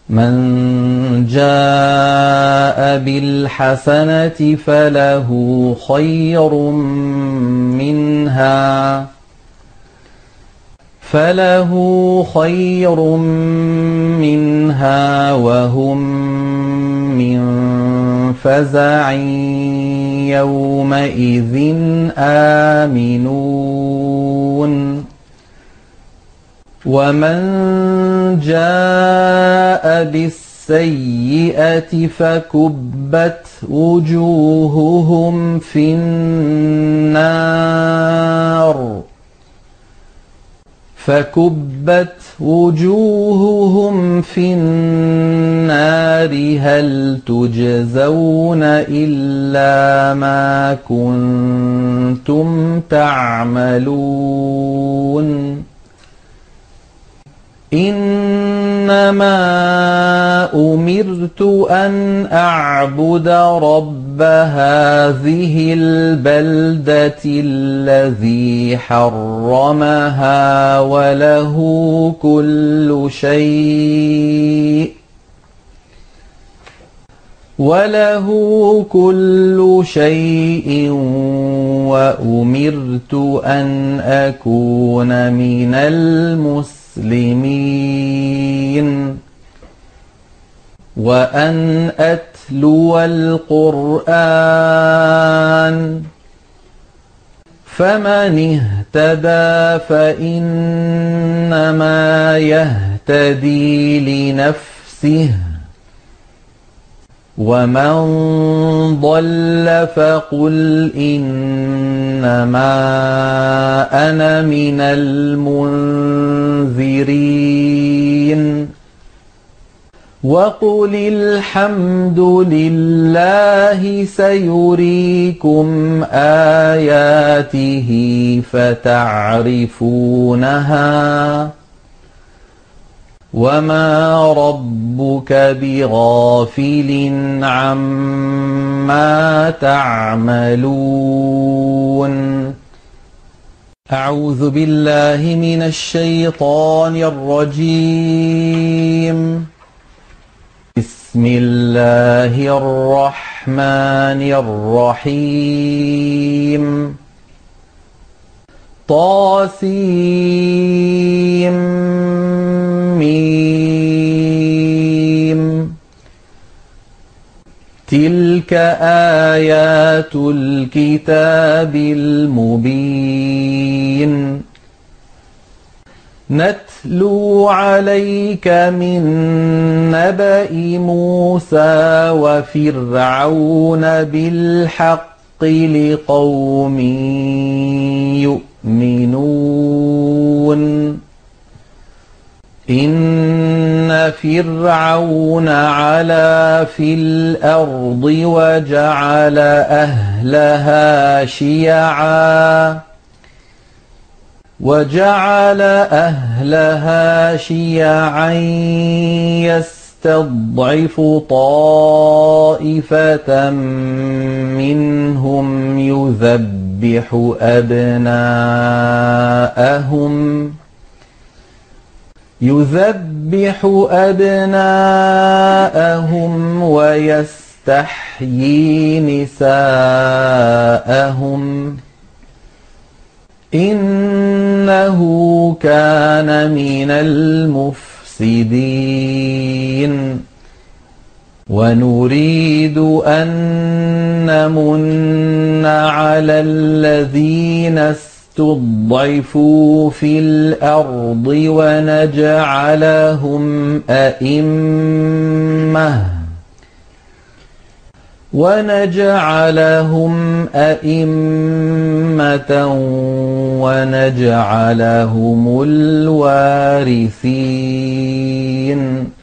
من جاء بالحسنة فله خير منها وهم من فزع يومئذ آمنون ومن جاء بالسيئة فكبت وجوههم في النار هل تجزون إلا ما كنتم تعملون إنما أمرت أن أعبد رب هذه البلدة الذي حرمها وله كل شيء وأمرت أن أكون من المسلمين وأن أتلو القرآن فمن اهتدى فإنما يهتدي لنفسه ومن ضل فقل إنما أنا من المنذرين وقل الحمد لله سيريكم آياته فتعرفونها وما ربك بغافل عما تعملون أعوذ بالله من الشيطان الرجيم بسم الله الرحمن الرحيم طاسيم تلك آيات الكتاب المبين نتلو عليك من نبأ موسى وفرعون بالحق لقوم يؤمنون إن فرعون علا في الأرض وجعل أهلها شيعا يستضعف طائفة منهم يذبح أبناءهم ويستحيي نساءهم إنه كان من المفسدين ونريد أن نمن على الذين استضعفوا في الأرض ونجعلهم أئمة ونجعلهم الوارثين